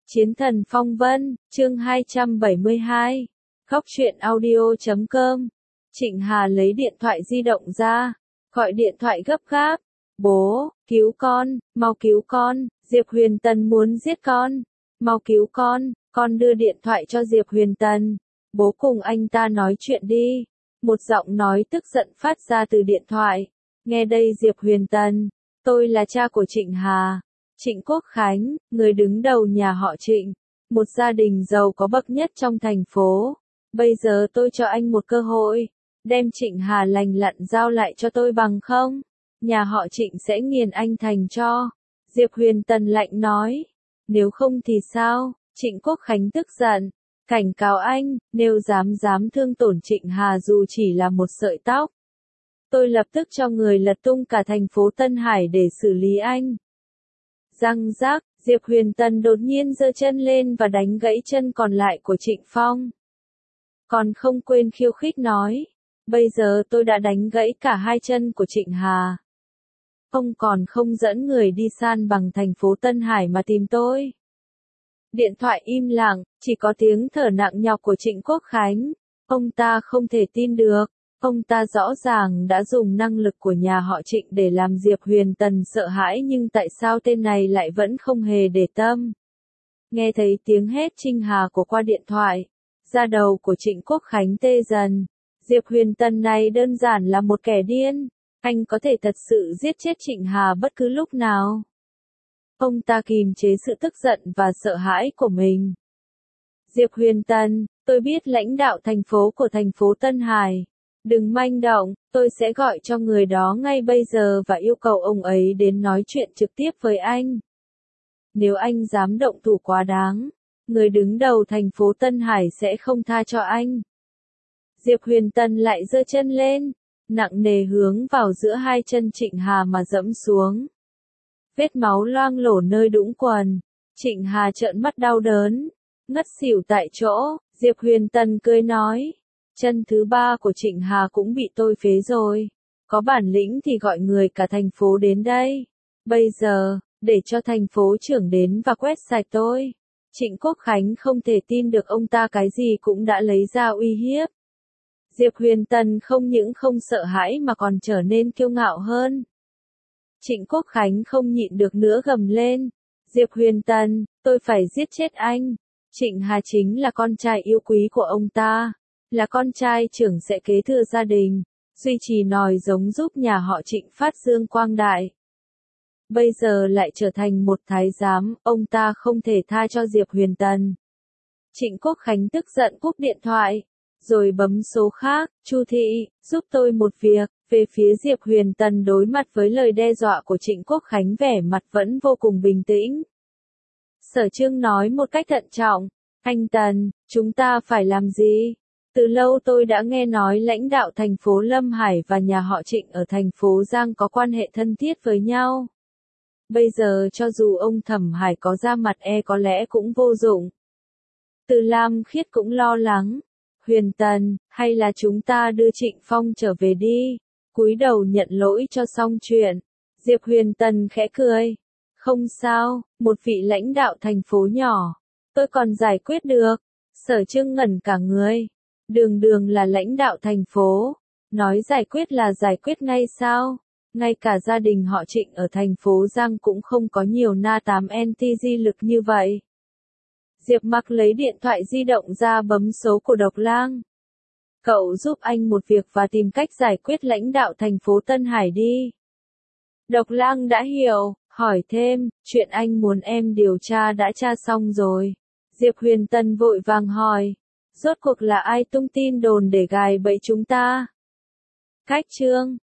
Chiến thần phong vân, chương 272. Khóc chuyện audio.com. Trịnh Hà lấy điện thoại di động ra, gọi điện thoại gấp gáp. Bố, cứu con, mau cứu con, Diệp Huyền Tần muốn giết con. Mau cứu con đưa điện thoại cho Diệp Huyền Tần. Bố cùng anh ta nói chuyện đi. Một giọng nói tức giận phát ra từ điện thoại. Nghe đây Diệp Huyền Tần, tôi là cha của Trịnh Hà. Trịnh Quốc Khánh, người đứng đầu nhà họ Trịnh, một gia đình giàu có bậc nhất trong thành phố. Bây giờ tôi cho anh một cơ hội, đem Trịnh Hà lành lặn giao lại cho tôi bằng không? Nhà họ Trịnh sẽ nghiền anh thành tro. Diệp Huyền Tần lạnh nói. Nếu không thì sao? Trịnh Quốc Khánh tức giận, cảnh cáo anh, nếu dám thương tổn Trịnh Hà dù chỉ là một sợi tóc, tôi lập tức cho người lật tung cả thành phố Tân Hải để xử lý anh. Răng rác, Diệp Huyền Tần đột nhiên giơ chân lên và đánh gãy chân còn lại của Trịnh Phong. Còn không quên khiêu khích nói, bây giờ tôi đã đánh gãy cả hai chân của Trịnh Hà. Ông còn không dẫn người đi san bằng thành phố Tân Hải mà tìm tôi. Điện thoại im lặng, chỉ có tiếng thở nặng nhọc của Trịnh Quốc Khánh. Ông ta không thể tin được. Ông ta rõ ràng đã dùng năng lực của nhà họ Trịnh để làm Diệp Huyền Tần sợ hãi, nhưng tại sao tên này lại vẫn không hề để tâm. Nghe thấy tiếng hét Trinh Hà của qua điện thoại, da đầu của Trịnh Quốc Khánh tê dần. Diệp Huyền Tần này đơn giản là một kẻ điên. Anh có thể thật sự giết chết Trịnh Hà bất cứ lúc nào. Ông ta kìm chế sự tức giận và sợ hãi của mình. Diệp Huyền Tần, tôi biết lãnh đạo thành phố của thành phố Tân Hải. Đừng manh động, tôi sẽ gọi cho người đó ngay bây giờ và yêu cầu ông ấy đến nói chuyện trực tiếp với anh. Nếu anh dám động thủ quá đáng, người đứng đầu thành phố Tân Hải sẽ không tha cho anh. Diệp Huyền Tần lại giơ chân lên, nặng nề hướng vào giữa hai chân Trịnh Hà mà dẫm xuống. Vết máu loang lổ nơi đũng quần. Trịnh Hà trợn mắt đau đớn, ngất xỉu tại chỗ. Diệp Huyền Tần cười nói, chân thứ ba của Trịnh Hà cũng bị tôi phế rồi. Có bản lĩnh thì gọi người cả thành phố đến đây. Bây giờ, để cho thành phố trưởng đến và quét sạch tôi. Trịnh Quốc Khánh không thể tin được ông ta cái gì cũng đã lấy ra uy hiếp. Diệp Huyền Tần không những không sợ hãi mà còn trở nên kiêu ngạo hơn. Trịnh Quốc Khánh không nhịn được nữa gầm lên. Diệp Huyền Tần, tôi phải giết chết anh. Trịnh Hà chính là con trai yêu quý của ông ta. Là con trai trưởng sẽ kế thừa gia đình, duy trì nòi giống giúp nhà họ Trịnh phát dương quang đại. Bây giờ lại trở thành một thái giám, ông ta không thể tha cho Diệp Huyền Tần. Trịnh Quốc Khánh tức giận cúp điện thoại, rồi bấm số khác. Chu thị, giúp tôi một việc. Về phía Diệp Huyền Tần đối mặt với lời đe dọa của Trịnh Quốc Khánh vẻ mặt vẫn vô cùng bình tĩnh. Sở Trương nói một cách thận trọng, anh Tần, chúng ta phải làm gì? Từ lâu tôi đã nghe nói lãnh đạo thành phố Lâm Hải và nhà họ Trịnh ở thành phố Giang có quan hệ thân thiết với nhau. Bây giờ cho dù ông Thẩm Hải có ra mặt có lẽ cũng vô dụng. Từ Lam Khiết cũng lo lắng. Huyền Tần, hay là chúng ta đưa Trịnh Phong trở về đi, cúi đầu nhận lỗi cho xong chuyện. Diệp Huyền Tần khẽ cười. Không sao, một vị lãnh đạo thành phố nhỏ, tôi còn giải quyết được. Sở Trương ngẩn cả người. Đường là lãnh đạo thành phố, nói giải quyết là giải quyết ngay sao? Ngay cả gia đình họ Trịnh ở thành phố Giang cũng không có nhiều na tám NTG lực như vậy. Diệp Mặc lấy điện thoại di động ra bấm số của Độc Lang. Cậu giúp anh một việc và tìm cách giải quyết lãnh đạo thành phố Tân Hải đi. Độc Lang đã hiểu, hỏi thêm, chuyện anh muốn em điều tra đã tra xong rồi. Diệp Huyền Tần vội vàng hỏi. Rốt cuộc là ai tung tin đồn để gài bẫy chúng ta? Cách chương